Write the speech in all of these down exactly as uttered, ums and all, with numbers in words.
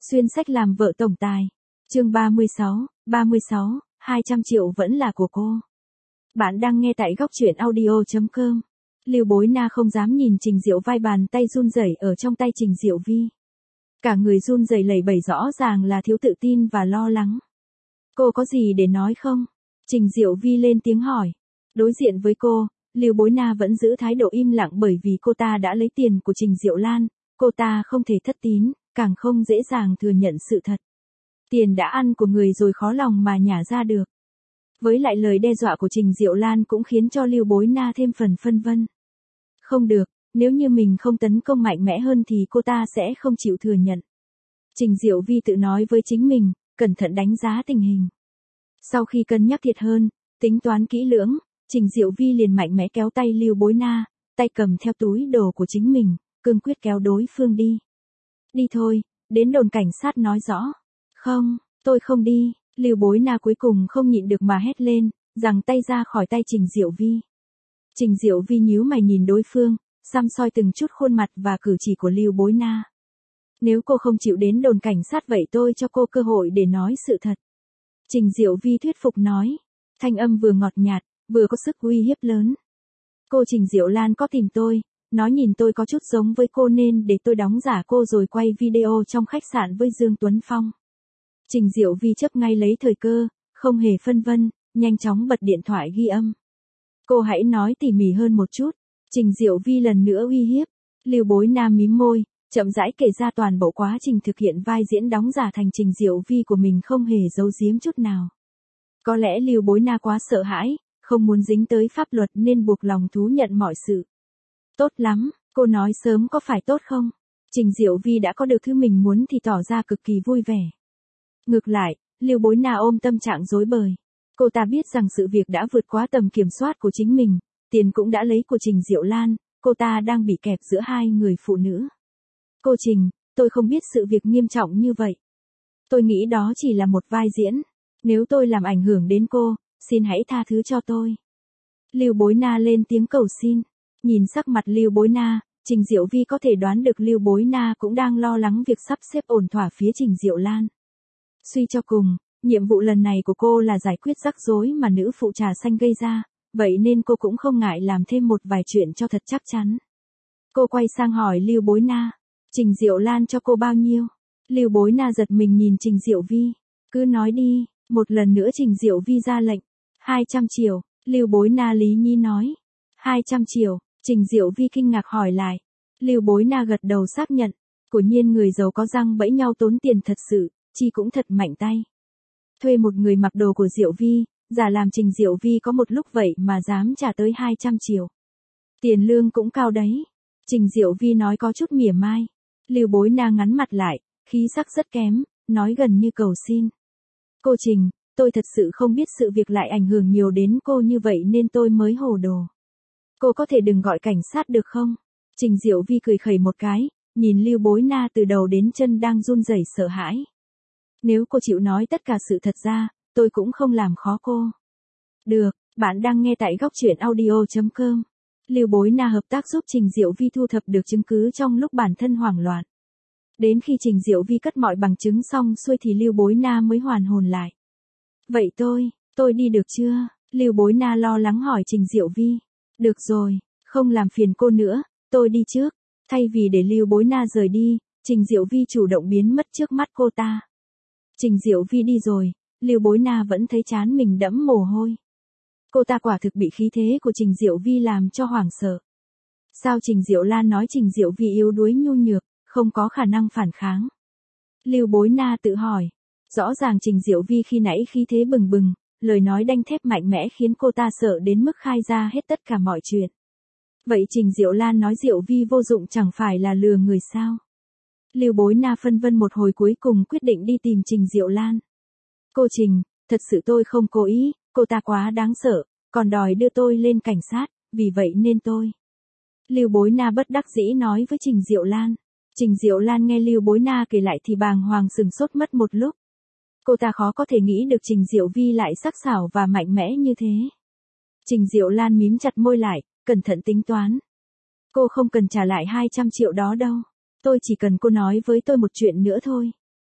Xuyên sách làm vợ tổng tài. Chương ba mươi sáu, ba mươi sáu, hai trăm triệu vẫn là của cô. Bạn đang nghe tại góc truyện audio chấm com. Lưu Bối Na không dám nhìn Trình Diệu vai, bàn tay run rẩy ở trong tay Trình Diệu Vi. Cả người run rẩy lẩy bẩy, rõ ràng là thiếu tự tin và lo lắng. Cô có gì để nói không? Trình Diệu Vi lên tiếng hỏi. Đối diện với cô, Lưu Bối Na vẫn giữ thái độ im lặng, bởi vì cô ta đã lấy tiền của Trình Diệu Lan, cô ta không thể thất tín, càng không dễ dàng thừa nhận sự thật. Tiền đã ăn của người rồi, khó lòng mà nhả ra được. Với lại lời đe dọa của Trình Diệu Lan cũng khiến cho Lưu Bối Na thêm phần phân vân. Không được, nếu như mình không tấn công mạnh mẽ hơn thì cô ta sẽ không chịu thừa nhận. Trình Diệu Vi tự nói với chính mình, cẩn thận đánh giá tình hình. Sau khi cân nhắc thiệt hơn, tính toán kỹ lưỡng, Trình Diệu Vi liền mạnh mẽ kéo tay Lưu Bối Na, tay cầm theo túi đồ của chính mình, cương quyết kéo đối phương đi. Đi thôi, đến đồn cảnh sát nói rõ. Không, tôi không đi. Lưu Bối Na cuối cùng không nhịn được mà hét lên, giằng tay ra khỏi tay Trình Diệu Vi. Trình Diệu Vi nhíu mày nhìn đối phương, săm soi từng chút khuôn mặt và cử chỉ của Lưu Bối Na. Nếu cô không chịu đến đồn cảnh sát vậy tôi cho cô cơ hội để nói sự thật. Trình Diệu Vi thuyết phục nói, thanh âm vừa ngọt nhạt, vừa có sức uy hiếp lớn. Cô Trình Diệu Lan có tìm tôi, nói nhìn tôi có chút giống với cô nên để tôi đóng giả cô rồi quay video trong khách sạn với Dương Tuấn Phong. Trình Diệu Vi chớp ngay lấy thời cơ, không hề phân vân, nhanh chóng bật điện thoại ghi âm. Cô hãy nói tỉ mỉ hơn một chút. Trình Diệu Vi lần nữa uy hiếp. Lưu Bối Na mím môi, chậm rãi kể ra toàn bộ quá trình thực hiện vai diễn đóng giả thành Trình Diệu Vi của mình, không hề giấu giếm chút nào. Có lẽ Lưu Bối Na quá sợ hãi, không muốn dính tới pháp luật nên buộc lòng thú nhận mọi sự. Tốt lắm, cô nói sớm có phải tốt không? Trình Diệu Vi đã có được thứ mình muốn thì tỏ ra cực kỳ vui vẻ. Ngược lại, Lưu Bối Na ôm tâm trạng rối bời. Cô ta biết rằng sự việc đã vượt quá tầm kiểm soát của chính mình, tiền cũng đã lấy của Trình Diệu Lan, cô ta đang bị kẹp giữa hai người phụ nữ. Cô Trình, tôi không biết sự việc nghiêm trọng như vậy. Tôi nghĩ đó chỉ là một vai diễn. Nếu tôi làm ảnh hưởng đến cô, xin hãy tha thứ cho tôi. Lưu Bối Na lên tiếng cầu xin. Nhìn sắc mặt Lưu Bối Na, Trình Diệu Vi có thể đoán được Lưu Bối Na cũng đang lo lắng việc sắp xếp ổn thỏa phía Trình Diệu Lan. Suy cho cùng, nhiệm vụ lần này của cô là giải quyết rắc rối mà nữ phụ trà xanh gây ra, vậy nên cô cũng không ngại làm thêm một vài chuyện cho thật chắc chắn. Cô quay sang hỏi Lưu Bối Na, Trình Diệu Lan cho cô bao nhiêu? Lưu Bối Na giật mình nhìn Trình Diệu Vi, cứ nói đi. Một lần nữa Trình Diệu Vi ra lệnh. hai trăm triệu, Lưu Bối Na lý nhí nói. hai trăm triệu, Trình Diệu Vi kinh ngạc hỏi lại. Lưu Bối Na gật đầu xác nhận. Quả nhiên người giàu có răng bẫy nhau tốn tiền thật sự, chi cũng thật mạnh tay. Thuê một người mặc đồ của Diệu Vi, giả làm Trình Diệu Vi có một lúc vậy mà dám trả tới hai trăm triệu. Tiền lương cũng cao đấy. Trình Diệu Vi nói có chút mỉa mai. Lưu Bối Na ngắn mặt lại, khí sắc rất kém, nói gần như cầu xin. Cô Trình, tôi thật sự không biết sự việc lại ảnh hưởng nhiều đến cô như vậy nên tôi mới hồ đồ. Cô có thể đừng gọi cảnh sát được không? Trình Diệu Vi cười khẩy một cái, nhìn Lưu Bối Na từ đầu đến chân đang run rẩy sợ hãi. Nếu cô chịu nói tất cả sự thật ra, tôi cũng không làm khó cô. Được, bạn đang nghe tại góc truyện audio chấm com. Lưu Bối Na hợp tác giúp Trình Diệu Vi thu thập được chứng cứ trong lúc bản thân hoảng loạn. Đến khi Trình Diệu Vi cất mọi bằng chứng xong xuôi thì Lưu Bối Na mới hoàn hồn lại. Vậy tôi, tôi đi được chưa? Lưu Bối Na lo lắng hỏi Trình Diệu Vi. Được rồi, không làm phiền cô nữa, tôi đi trước. Thay vì để Lưu Bối Na rời đi, Trình Diệu Vi chủ động biến mất trước mắt cô ta. Trình Diệu Vi đi rồi, Lưu Bối Na vẫn thấy trán mình đẫm mồ hôi. Cô ta quả thực bị khí thế của Trình Diệu Vi làm cho hoảng sợ. Sao Trình Diệu Lan nói Trình Diệu Vi yếu đuối nhu nhược, không có khả năng phản kháng? Lưu Bối Na tự hỏi. Rõ ràng Trình Diệu Vi khi nãy khí thế bừng bừng, lời nói đanh thép mạnh mẽ khiến cô ta sợ đến mức khai ra hết tất cả mọi chuyện. Vậy Trình Diệu Lan nói Diệu Vi vô dụng chẳng phải là lừa người sao? Lưu Bối Na phân vân một hồi cuối cùng quyết định đi tìm Trình Diệu Lan. Cô Trình, thật sự tôi không cố ý, cô ta quá đáng sợ, còn đòi đưa tôi lên cảnh sát, vì vậy nên tôi. Lưu Bối Na bất đắc dĩ nói với Trình Diệu Lan. Trình Diệu Lan nghe Lưu Bối Na kể lại thì bàng hoàng sừng sốt mất một lúc. Cô ta khó có thể nghĩ được Trình Diệu Vi lại sắc sảo và mạnh mẽ như thế. Trình Diệu Lan mím chặt môi lại, cẩn thận tính toán. Cô không cần trả lại hai trăm triệu đó đâu. Tôi chỉ cần cô nói với tôi một chuyện nữa thôi.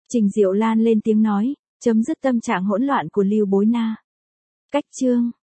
Trình Diệu Lan lên tiếng nói, chấm dứt tâm trạng hỗn loạn của Lưu Bối Na. Cách chương